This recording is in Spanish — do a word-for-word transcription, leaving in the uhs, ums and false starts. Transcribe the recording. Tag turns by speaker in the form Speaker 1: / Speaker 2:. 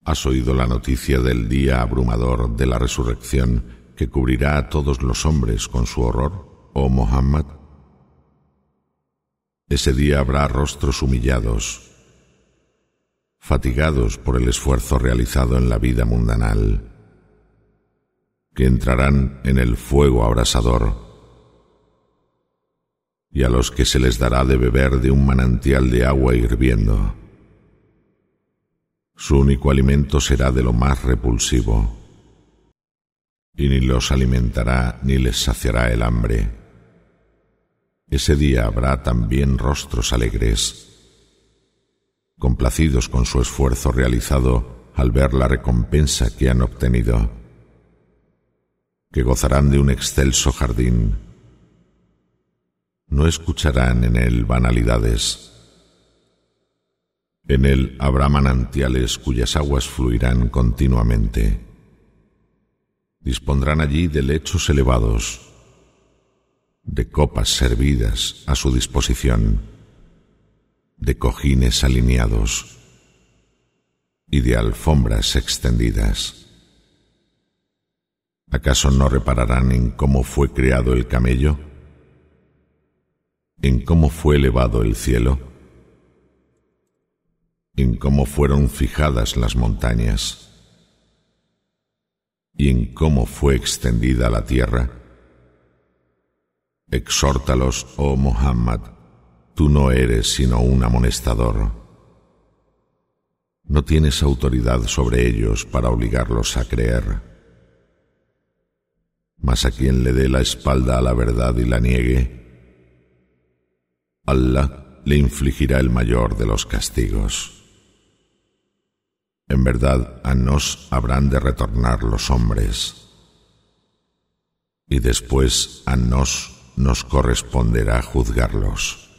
Speaker 1: ¿Has oído la noticia del día abrumador de la resurrección que cubrirá a todos los hombres con su horror, oh Muhammad? Ese día habrá rostros humillados, fatigados por el esfuerzo realizado en la vida mundanal, que entrarán en el fuego abrasador, y a los que se les dará de beber de un manantial de agua hirviendo. Su único alimento será de lo más repulsivo, y ni los alimentará ni les saciará el hambre. Ese día habrá también rostros alegres, complacidos con su esfuerzo realizado al ver la recompensa que han obtenido, que gozarán de un excelso jardín. No escucharán en él banalidades. En él habrá manantiales cuyas aguas fluirán continuamente. Dispondrán allí de lechos elevados, de copas servidas a su disposición, de cojines alineados y de alfombras extendidas. ¿Acaso no repararán en cómo fue creado el camello? ¿En cómo fue elevado el cielo? ¿En cómo fueron fijadas las montañas? ¿Y en cómo fue extendida la tierra? Exhórtalos, oh Muhammad, tú no eres sino un amonestador. No tienes autoridad sobre ellos para obligarlos a creer. Mas a quien le dé la espalda a la verdad y la niegue, Allah le infligirá el mayor de los castigos. En verdad, a nos habrán de retornar los hombres, y después a nos nos corresponderá juzgarlos.